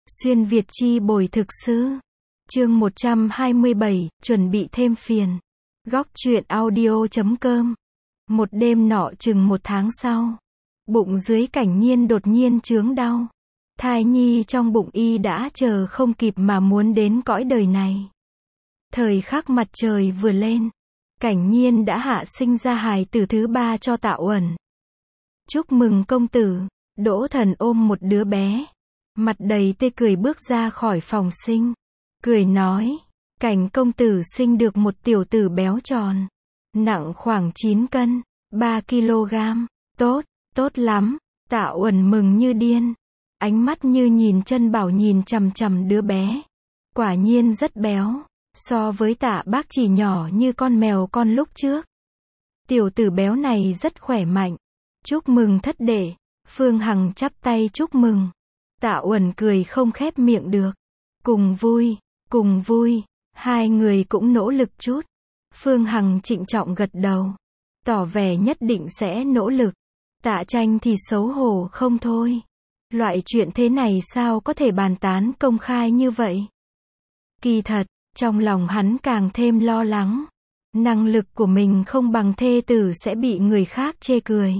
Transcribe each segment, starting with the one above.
Xuyên Việt chi bồi thực sư. Chương 127, chuẩn bị thêm phiền. Góc truyện audio.com. Một đêm nọ chừng 1 tháng sau, bụng dưới Cảnh Nhiên đột nhiên chướng đau. Thai nhi trong bụng y đã chờ không kịp mà muốn đến cõi đời này. Thời khắc mặt trời vừa lên, Cảnh Nhiên đã hạ sinh ra hài tử thứ 3 cho Tạ Uẩn. Chúc mừng công tử. Đỗ Thần ôm một đứa bé, mặt đầy tươi cười bước ra khỏi phòng sinh, cười nói, Cảnh công tử sinh được một tiểu tử béo tròn, nặng khoảng 9 cân, 3 kg, tốt, tốt lắm. Tạ Uẩn mừng như điên, ánh mắt như nhìn chân bảo nhìn chằm chằm đứa bé. Quả nhiên rất béo, so với Tạ Bác chỉ nhỏ như con mèo con lúc trước. Tiểu tử béo này rất khỏe mạnh. Chúc mừng thất đệ. Phương Hằng chắp tay chúc mừng. Tạ Uẩn cười không khép miệng được. Cùng vui, hai người cũng nỗ lực chút. Phương Hằng trịnh trọng gật đầu, tỏ vẻ nhất định sẽ nỗ lực. Tạ Tranh thì xấu hổ không thôi. Loại chuyện thế này sao có thể bàn tán công khai như vậy? Kỳ thật, trong lòng hắn càng thêm lo lắng. Năng lực của mình không bằng thê tử sẽ bị người khác chê cười.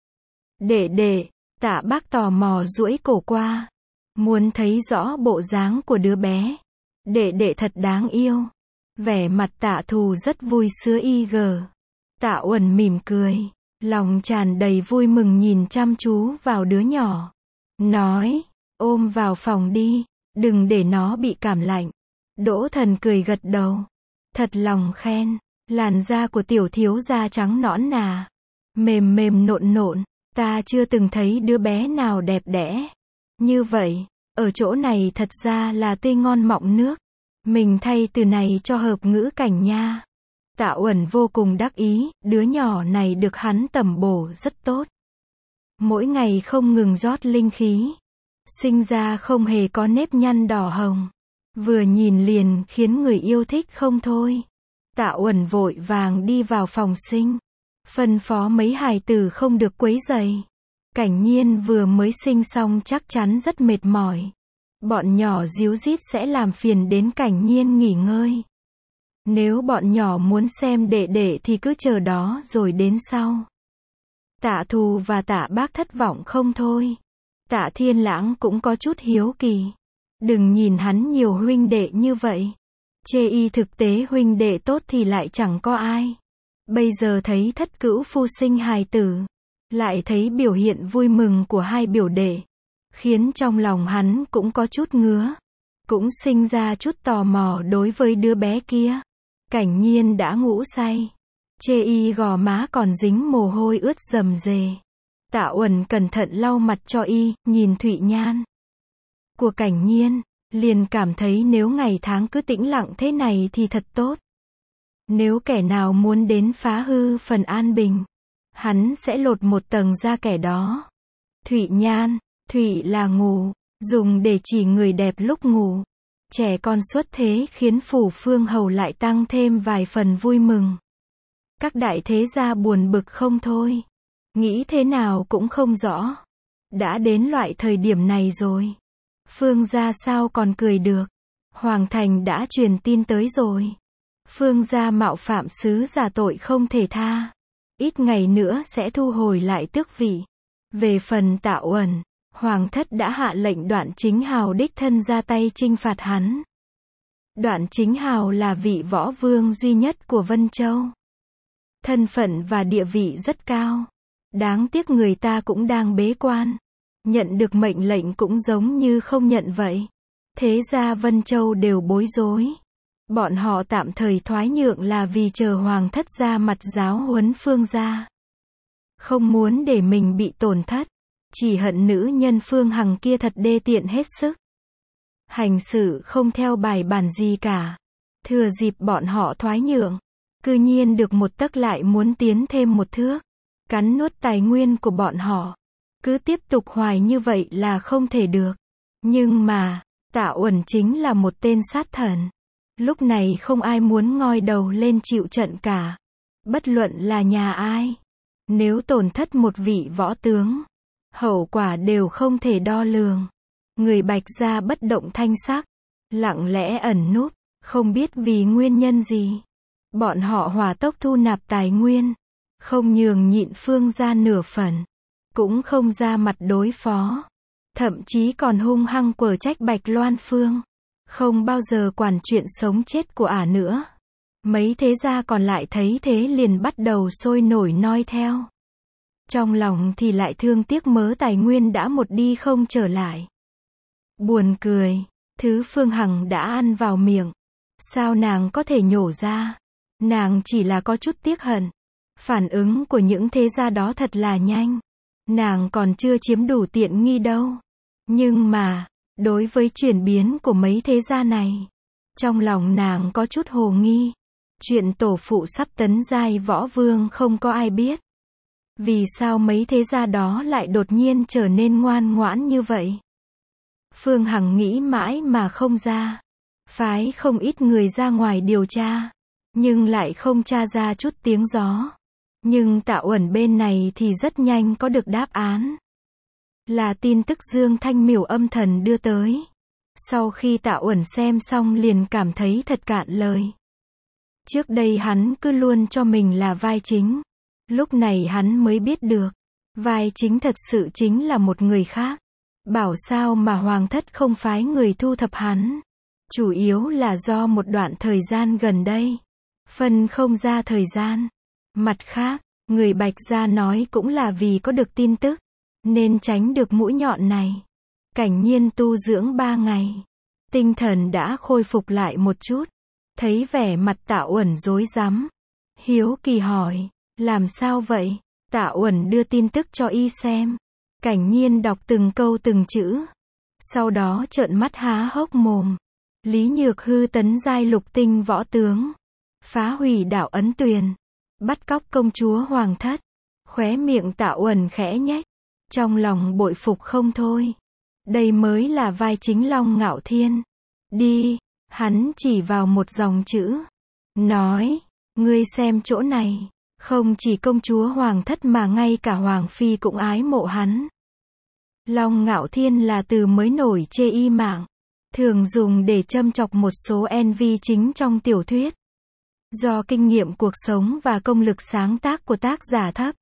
Đệ, Tạ Bác tò mò duỗi cổ qua, muốn thấy rõ bộ dáng của đứa bé. Đệ thật đáng yêu. Vẻ mặt Tạ Thù rất vui sướng Tạ Uẩn mỉm cười, lòng tràn đầy vui mừng nhìn chăm chú vào đứa nhỏ. Nói, ôm vào phòng đi, đừng để nó bị cảm lạnh. Đỗ Thần cười gật đầu, thật lòng khen, làn da của tiểu thiếu gia trắng nõn nà, mềm mềm nộn nộn. Ta chưa từng thấy đứa bé nào đẹp đẽ như vậy. Ở chỗ này thật ra là tươi ngon mọng nước. Mình thay từ này cho hợp ngữ Cảnh nha. Tạ Uẩn vô cùng đắc ý, đứa nhỏ này được hắn tẩm bổ rất tốt. Mỗi ngày không ngừng rót linh khí. Sinh ra không hề có nếp nhăn đỏ hồng. Vừa nhìn liền khiến người yêu thích không thôi. Tạ Uẩn vội vàng đi vào phòng sinh, phân phó mấy hài tử không được quấy rầy. Cảnh Nhiên vừa mới sinh xong chắc chắn rất mệt mỏi. Bọn nhỏ díu dít sẽ làm phiền đến Cảnh Nhiên nghỉ ngơi. Nếu bọn nhỏ muốn xem đệ thì cứ chờ đó rồi đến sau. Tạ Thù và Tạ Bác thất vọng không thôi. Tạ Thiên Lãng cũng có chút hiếu kỳ. Đừng nhìn hắn nhiều huynh đệ như vậy. Chê y thực tế huynh đệ tốt thì lại chẳng có ai. Bây giờ thấy thất cữu phu sinh hài tử, lại thấy biểu hiện vui mừng của hai biểu đệ, khiến trong lòng hắn cũng có chút ngứa, cũng sinh ra chút tò mò đối với đứa bé kia. Cảnh Nhiên đã ngủ say, chê y gò má còn dính mồ hôi ướt rầm rề. Tạ Uẩn cẩn thận lau mặt cho y, nhìn thụy nhan của Cảnh Nhiên, liền cảm thấy nếu ngày tháng cứ tĩnh lặng thế này thì thật tốt. Nếu kẻ nào muốn đến phá hư phần an bình, hắn sẽ lột một tầng da kẻ đó. Thụy nhan, thụy là ngủ, dùng để chỉ người đẹp lúc ngủ. Trẻ con xuất thế khiến phủ phương hầu lại tăng thêm vài phần vui mừng. Các đại thế gia buồn bực không thôi. Nghĩ thế nào cũng không rõ. Đã đến loại thời điểm này rồi. Phương gia sao còn cười được. Hoàng thành đã truyền tin tới rồi. Phương gia mạo phạm sứ giả tội không thể tha. Ít ngày nữa sẽ thu hồi lại tước vị. Về phần Tạ Uẩn, Hoàng thất đã hạ lệnh Đoạn Chính Hào đích thân ra tay chinh phạt hắn. Đoạn Chính Hào là vị võ vương duy nhất của Vân Châu. Thân phận và địa vị rất cao. Đáng tiếc người ta cũng đang bế quan. Nhận được mệnh lệnh cũng giống như không nhận vậy. Thế ra Vân Châu đều bối rối. Bọn họ tạm thời thoái nhượng là vì chờ Hoàng thất ra mặt giáo huấn Phương gia. Không muốn để mình bị tổn thất. Chỉ hận nữ nhân Phương Hằng kia thật đê tiện hết sức. Hành sự không theo bài bản gì cả. Thừa dịp bọn họ thoái nhượng, cư nhiên được một tấc lại muốn tiến thêm một thước. Cắn nuốt tài nguyên của bọn họ. Cứ tiếp tục hoài như vậy là không thể được. Nhưng mà, Tạ Uẩn chính là một tên sát thần. Lúc này không ai muốn ngoi đầu lên chịu trận cả. Bất luận là nhà ai. Nếu tổn thất một vị võ tướng, hậu quả đều không thể đo lường. Người Bạch Gia bất động thanh sắc, lặng lẽ ẩn núp, không biết vì nguyên nhân gì. Bọn họ hỏa tốc thu nạp tài nguyên, không nhường nhịn Phương gia nửa phần, cũng không ra mặt đối phó, thậm chí còn hung hăng quở trách Bạch Loan Phương, không bao giờ quản chuyện sống chết của ả nữa. Mấy thế gia còn lại thấy thế liền bắt đầu sôi nổi noi theo. Trong lòng thì lại thương tiếc mớ tài nguyên đã một đi không trở lại. Buồn cười, thứ Phương Hằng đã ăn vào miệng, sao nàng có thể nhổ ra? Nàng chỉ là có chút tiếc hận. Phản ứng của những thế gia đó thật là nhanh. Nàng còn chưa chiếm đủ tiện nghi đâu. Nhưng mà, đối với chuyển biến của mấy thế gia này, trong lòng nàng có chút hồ nghi. Chuyện tổ phụ sắp tấn giai võ vương không có ai biết. Vì sao mấy thế gia đó lại đột nhiên trở nên ngoan ngoãn như vậy? Phương Hằng nghĩ mãi mà không ra. Phái không ít người ra ngoài điều tra, nhưng lại không tra ra chút tiếng gió. Nhưng Tạ Uẩn bên này thì rất nhanh có được đáp án. Là tin tức Dương Thanh Miểu âm thần đưa tới. Sau khi Tạ Uẩn xem xong liền cảm thấy thật cạn lời. Trước đây hắn cứ luôn cho mình là vai chính. Lúc này hắn mới biết được, vai chính thật sự chính là một người khác. Bảo sao mà Hoàng thất không phái người thu thập hắn. Chủ yếu là do một đoạn thời gian gần đây, phân không ra thời gian. Mặt khác, người Bạch Gia nói cũng là vì có được tin tức, nên tránh được mũi nhọn này. Cảnh Nhiên tu dưỡng 3 ngày, tinh thần đã khôi phục lại một chút. Thấy vẻ mặt Tạ Uẩn rối rắm, hiếu kỳ hỏi, làm sao vậy? Tạ Uẩn đưa tin tức cho y xem. Cảnh Nhiên đọc từng câu từng chữ, sau đó trợn mắt há hốc mồm. Lý Nhược Hư tấn giai lục tinh võ tướng, phá hủy đảo Ấn Tuyền, bắt cóc công chúa Hoàng thất. Khóe miệng Tạ Uẩn khẽ nhếch, trong lòng bội phục không thôi. Đây mới là vai chính Long Ngạo Thiên. Đi, hắn chỉ vào một dòng chữ, nói, ngươi xem chỗ này, không chỉ công chúa Hoàng thất mà ngay cả Hoàng phi cũng ái mộ hắn. Long Ngạo Thiên là từ mới nổi chê y mạng, thường dùng để châm chọc một số NV chính trong tiểu thuyết. Do kinh nghiệm cuộc sống và công lực sáng tác của tác giả thấp,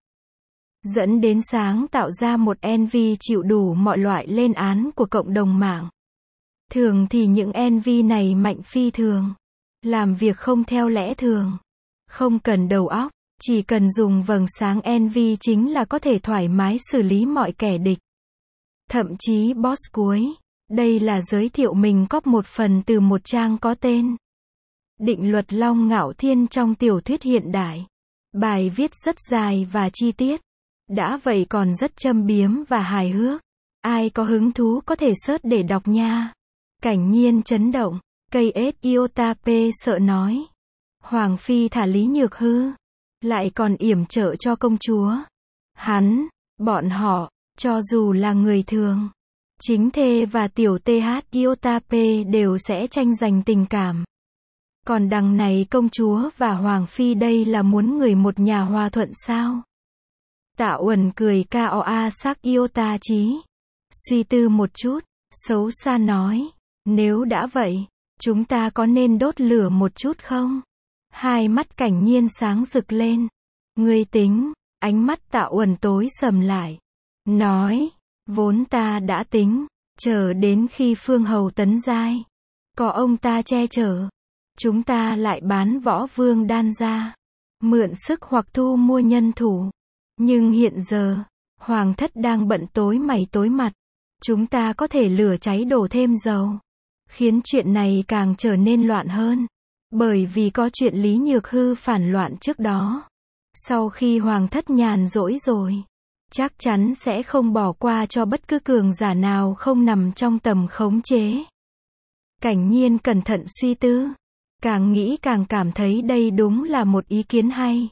dẫn đến sáng tạo ra một NV chịu đủ mọi loại lên án của cộng đồng mạng. Thường thì những NV này mạnh phi thường, làm việc không theo lẽ thường, không cần đầu óc, chỉ cần dùng vầng sáng NV chính là có thể thoải mái xử lý mọi kẻ địch. Thậm chí boss cuối, đây là giới thiệu mình copy một phần từ một trang có tên Định luật Long Ngạo Thiên trong tiểu thuyết hiện đại. Bài viết rất dài và chi tiết, đã vậy còn rất châm biếm và hài hước. Ai có hứng thú có thể search để đọc nha. Cảnh Nhiên chấn động, KS Iota P sợ nói. Hoàng phi thả Lý Nhược Hư, lại còn yểm trợ cho công chúa. Hắn, bọn họ, cho dù là người thường, chính thê và tiểu TH Iota P đều sẽ tranh giành tình cảm. Còn đằng này công chúa và Hoàng phi đây là muốn người một nhà hòa thuận sao? Tạ Uẩn cười KOA sắc Iota chí. Suy tư một chút, xấu xa nói, nếu đã vậy, chúng ta có nên đốt lửa một chút không? Hai mắt Cảnh Nhiên sáng rực lên. Ngươi tính, ánh mắt Tạ Uẩn tối sầm lại. Nói, vốn ta đã tính, chờ đến khi Phương Hầu tấn giai, có ông ta che chở, chúng ta lại bán võ vương đan ra, mượn sức hoặc thu mua nhân thủ. Nhưng hiện giờ, Hoàng thất đang bận tối mày tối mặt, chúng ta có thể lửa cháy đổ thêm dầu, khiến chuyện này càng trở nên loạn hơn. Bởi vì có chuyện Lý Nhược Hư phản loạn trước đó. Sau khi Hoàng thất nhàn rỗi rồi, chắc chắn sẽ không bỏ qua cho bất cứ cường giả nào không nằm trong tầm khống chế. Cảnh Nhiên cẩn thận suy tư, càng nghĩ càng cảm thấy đây đúng là một ý kiến hay.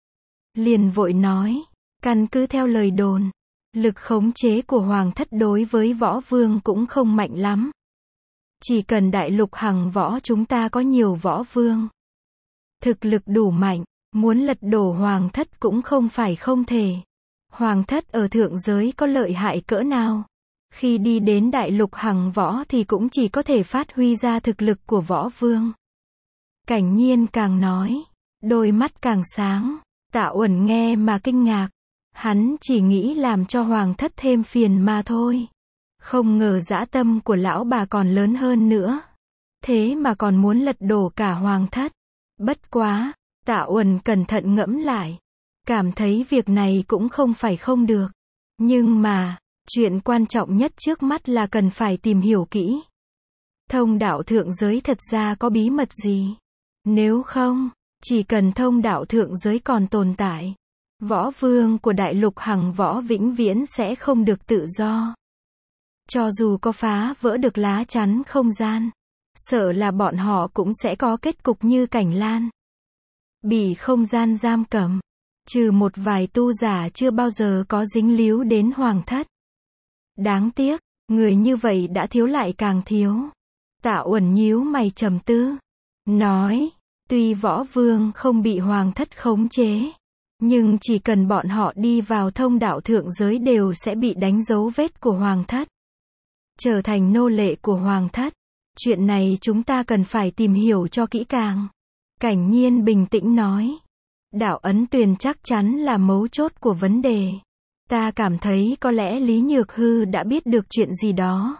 Liền vội nói, căn cứ theo lời đồn, lực khống chế của Hoàng thất đối với võ vương cũng không mạnh lắm. Chỉ cần đại lục hằng võ chúng ta có nhiều võ vương, thực lực đủ mạnh, muốn lật đổ Hoàng thất cũng không phải không thể. Hoàng thất ở thượng giới có lợi hại cỡ nào, Khi đi đến đại lục Hằng Võ thì cũng chỉ có thể phát huy ra thực lực của võ vương. Cảnh Nhiên càng nói, đôi mắt càng sáng. Tạ Uẩn nghe mà kinh ngạc. Hắn chỉ nghĩ làm cho hoàng thất thêm phiền mà thôi. Không ngờ dã tâm của lão bà còn lớn hơn nữa. Thế mà còn muốn lật đổ cả hoàng thất. Bất quá, Tạ Uẩn cẩn thận ngẫm lại. Cảm thấy việc này cũng không phải không được. Nhưng mà, chuyện quan trọng nhất trước mắt là cần phải tìm hiểu kỹ. Thông đạo thượng giới thật ra có bí mật gì? Nếu không, chỉ cần thông đạo thượng giới còn tồn tại, võ vương của đại lục Hằng Võ vĩnh viễn sẽ không được tự do. Cho dù có phá vỡ được lá chắn không gian, sợ là bọn họ cũng sẽ có kết cục như Cảnh Lan. Bị không gian giam cầm, trừ một vài tu giả chưa bao giờ có dính líu đến hoàng thất. Đáng tiếc, người như vậy đã thiếu lại càng thiếu. Tạ Uẩn nhíu mày trầm tư, nói, tuy võ vương không bị hoàng thất khống chế, nhưng chỉ cần bọn họ đi vào thông đạo thượng giới đều sẽ bị đánh dấu vết của hoàng thất. Trở thành nô lệ của hoàng thất. Chuyện này chúng ta cần phải tìm hiểu cho kỹ càng. Cảnh Nhiên bình tĩnh nói. Đạo ấn tuyền chắc chắn là mấu chốt của vấn đề. Ta cảm thấy có lẽ Lý Nhược Hư đã biết được chuyện gì đó.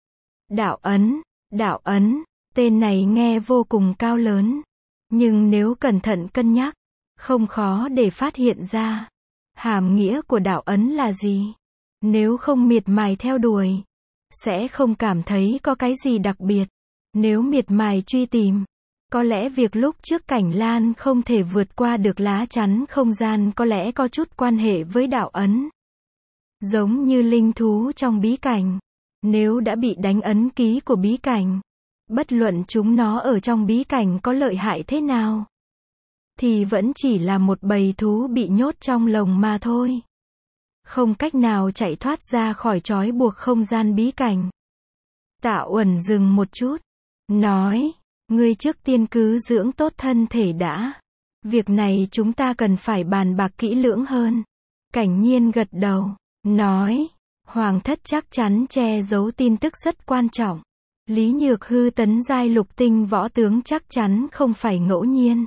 Đạo ấn, tên này nghe vô cùng cao lớn. Nhưng nếu cẩn thận cân nhắc, không khó để phát hiện ra. Hàm nghĩa của đạo ấn là gì? Nếu không miệt mài theo đuổi, sẽ không cảm thấy có cái gì đặc biệt. Nếu miệt mài truy tìm, có lẽ việc lúc trước Cảnh Lan không thể vượt qua được lá chắn không gian có lẽ có chút quan hệ với đạo ấn. Giống như linh thú trong bí cảnh. Nếu đã bị đánh ấn ký của bí cảnh, bất luận chúng nó ở trong bí cảnh có lợi hại thế nào, thì vẫn chỉ là một bầy thú bị nhốt trong lồng mà thôi. Không cách nào chạy thoát ra khỏi trói buộc không gian bí cảnh. Tạ Uẩn dừng một chút, nói, ngươi trước tiên cứ dưỡng tốt thân thể đã. Việc này chúng ta cần phải bàn bạc kỹ lưỡng hơn. Cảnh Nhiên gật đầu, nói, hoàng thất chắc chắn che giấu tin tức rất quan trọng. Lý Nhược Hư tấn giai lục tinh võ tướng chắc chắn không phải ngẫu nhiên.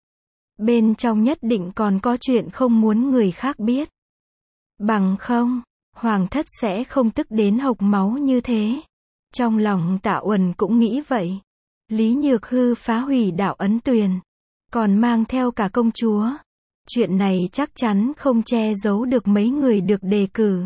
Bên trong nhất định còn có chuyện không muốn người khác biết. Bằng không, hoàng thất sẽ không tức đến hộc máu như thế. Trong lòng Tạ Uẩn cũng nghĩ vậy. Lý Nhược Hư phá hủy đạo ấn tuyền, còn mang theo cả công chúa. Chuyện này chắc chắn không che giấu được mấy người được đề cử,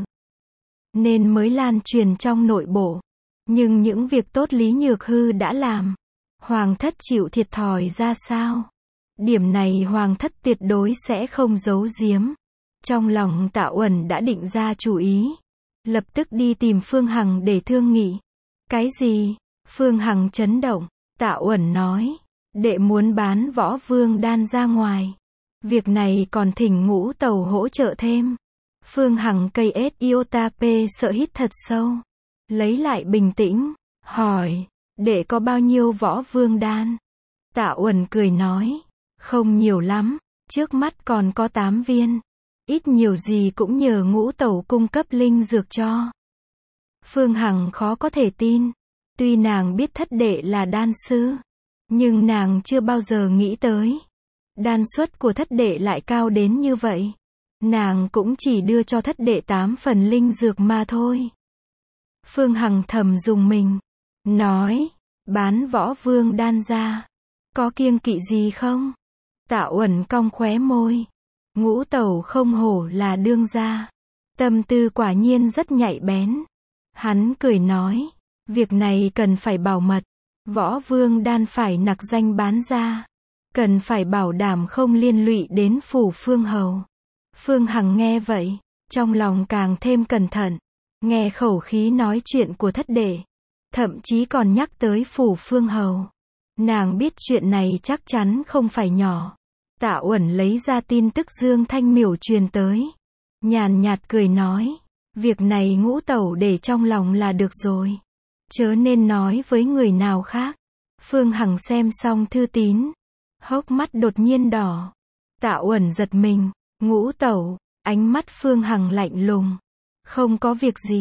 nên mới lan truyền trong nội bộ. Nhưng những việc tốt Lý Nhược Hư đã làm, hoàng thất chịu thiệt thòi ra sao? Điểm này hoàng thất tuyệt đối sẽ không giấu giếm. Trong lòng Tạ Uẩn đã định ra chủ ý, lập tức đi tìm Phương Hằng để thương nghị. Cái gì? Phương Hằng chấn động. Tạ Uẩn nói, đệ muốn bán võ vương đan ra ngoài. Việc này còn thỉnh Ngũ Tẩu hỗ trợ thêm. Phương Hằng cây iota p sợ hít thật sâu, lấy lại bình tĩnh, hỏi, đệ có bao nhiêu võ vương đan? Tạ Uẩn cười nói, không nhiều lắm, trước mắt còn có 8 viên. Ít nhiều gì cũng nhờ Ngũ Tẩu cung cấp linh dược cho. Phương Hằng khó có thể tin. Tuy nàng biết thất đệ là đan sư, nhưng nàng chưa bao giờ nghĩ tới đan suất của thất đệ lại cao đến như vậy. Nàng cũng chỉ đưa cho thất đệ 8 phần linh dược mà thôi. Phương Hằng thầm dùng mình, nói, bán võ vương đan ra, có kiêng kỵ gì không? Tạ Uẩn cong khóe môi. Ngũ Tẩu không hổ là đương gia, tâm tư quả nhiên rất nhạy bén. Hắn cười nói, việc này cần phải bảo mật. Võ vương đan phải nặc danh bán ra, cần phải bảo đảm không liên lụy đến phủ Phương Hầu. Phương Hằng nghe vậy, trong lòng càng thêm cẩn thận. Nghe khẩu khí nói chuyện của thất đệ, thậm chí còn nhắc tới phủ Phương Hầu. Nàng biết chuyện này chắc chắn không phải nhỏ. Tạ Uẩn lấy ra tin tức Dương Thanh Miểu truyền tới, nhàn nhạt cười nói, việc này Ngũ Tẩu để trong lòng là được rồi, chớ nên nói với người nào khác. Phương Hằng xem xong thư tín, hốc mắt đột nhiên đỏ. Tạ Uẩn giật mình, Ngũ Tẩu, ánh mắt Phương Hằng lạnh lùng, không có việc gì,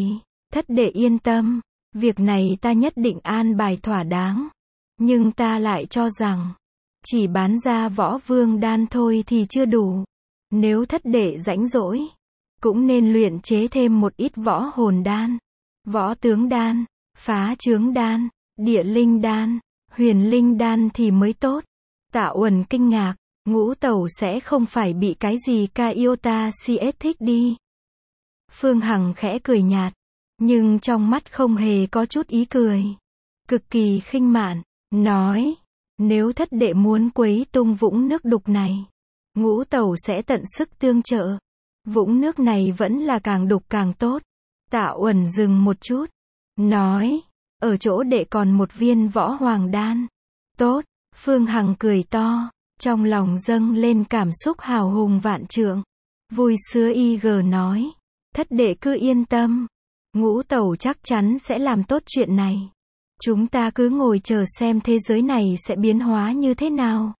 Thất đệ yên tâm, việc này ta nhất định an bài thỏa đáng. Nhưng ta lại cho rằng, chỉ bán ra võ vương đan thôi thì chưa đủ. Nếu thất đệ rãnh rỗi, cũng nên luyện chế thêm một ít võ hồn đan, võ tướng đan, phá chướng đan, địa linh đan, huyền linh đan thì mới tốt. Tạ Uẩn kinh ngạc, Ngũ Tẩu sẽ không phải bị cái gì ca yêu ta CS thích đi. Phương Hằng khẽ cười nhạt, nhưng trong mắt không hề có chút ý cười. Cực kỳ khinh mạn, nói, nếu thất đệ muốn quấy tung vũng nước đục này, Ngũ Tẩu sẽ tận sức tương trợ. Vũng nước này vẫn là càng đục càng tốt. Tạ Uẩn dừng một chút, nói, ở chỗ đệ còn một viên võ hoàng đan. Tốt, Phương Hằng cười to, trong lòng dâng lên cảm xúc hào hùng vạn trượng. Vui sướng IG nói, thất đệ cứ yên tâm, Ngũ Tẩu chắc chắn sẽ làm tốt chuyện này. Chúng ta cứ ngồi chờ xem thế giới này sẽ biến hóa như thế nào.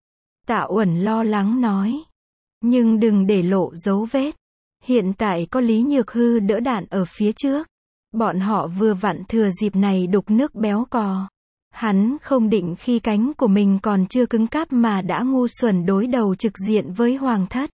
Tạ Uẩn lo lắng nói, nhưng đừng để lộ dấu vết. Hiện tại có Lý Nhược Hư đỡ đạn ở phía trước. Bọn họ vừa vặn thừa dịp này đục nước béo cò. Hắn không định khi cánh của mình còn chưa cứng cáp mà đã ngu xuẩn đối đầu trực diện với Hoàng thất.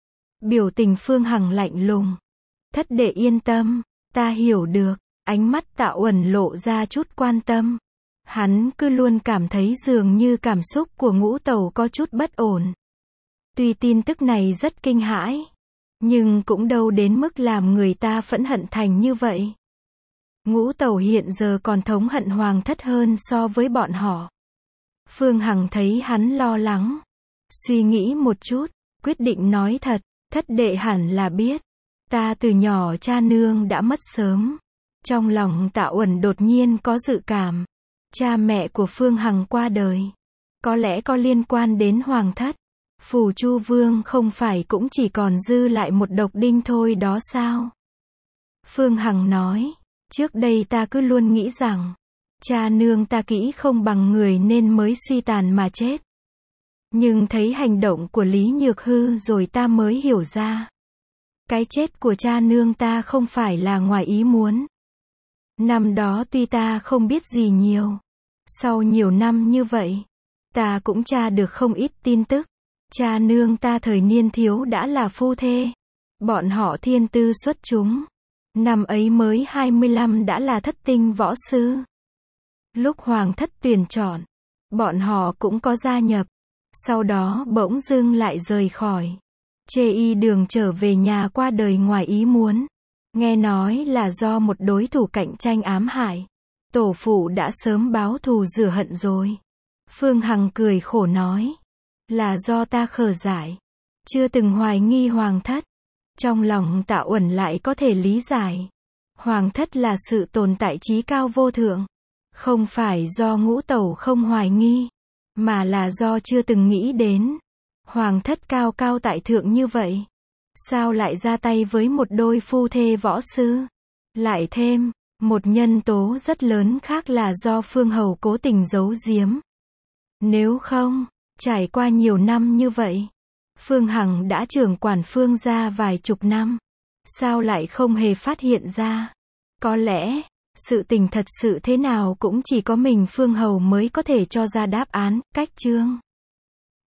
Biểu tình Phương Hằng lạnh lùng. Thất đệ yên tâm, ta hiểu được. Ánh mắt Tạ Uẩn lộ ra chút quan tâm. Hắn cứ luôn cảm thấy dường như cảm xúc của Ngũ Tẩu có chút bất ổn. Tuy tin tức này rất kinh hãi, nhưng cũng đâu đến mức làm người ta phẫn hận thành như vậy. Ngũ Tẩu hiện giờ còn thống hận Hoàng thất hơn so với bọn họ. Phương Hằng thấy hắn lo lắng, suy nghĩ một chút, quyết định nói thật, thất đệ hẳn là biết. Ta từ nhỏ cha nương đã mất sớm. Trong lòng Tạ Uẩn đột nhiên có dự cảm. Cha mẹ của Phương Hằng qua đời. Có lẽ có liên quan đến Hoàng thất. Phù Chu Vương không phải cũng chỉ còn dư lại một độc đinh thôi đó sao? Phương Hằng nói, trước đây ta cứ luôn nghĩ rằng, cha nương ta kỹ không bằng người nên mới suy tàn mà chết. Nhưng thấy hành động của Lý Nhược Hư rồi ta mới hiểu ra. Cái chết của cha nương ta không phải là ngoài ý muốn. Năm đó tuy ta không biết gì nhiều, sau nhiều năm như vậy, ta cũng tra được không ít tin tức. Cha nương ta thời niên thiếu đã là phu thê. Bọn họ thiên tư xuất chúng. Năm ấy mới 25 đã là thất tinh võ sư. Lúc Hoàng thất tuyển chọn, bọn họ cũng có gia nhập. Sau đó bỗng dưng lại rời khỏi. Chê y đường trở về nhà qua đời ngoài ý muốn. Nghe nói là do một đối thủ cạnh tranh ám hại. Tổ phụ đã sớm báo thù rửa hận rồi. Phương Hằng cười khổ nói, là do ta khờ dại, chưa từng hoài nghi Hoàng thất. Trong lòng Tạ Uẩn lại có thể lý giải. Hoàng thất là sự tồn tại chí cao vô thượng. Không phải do Ngũ Tẩu không hoài nghi, mà là do chưa từng nghĩ đến. Hoàng thất cao cao tại thượng như vậy, sao lại ra tay với một đôi phu thê võ sư? Lại thêm, một nhân tố rất lớn khác là do Phương Hầu cố tình giấu giếm. Nếu không, trải qua nhiều năm như vậy, Phương Hằng đã trưởng quản Phương gia vài chục năm, sao lại không hề phát hiện ra? Có lẽ, sự tình thật sự thế nào cũng chỉ có mình Phương Hầu mới có thể cho ra đáp án, cách chương.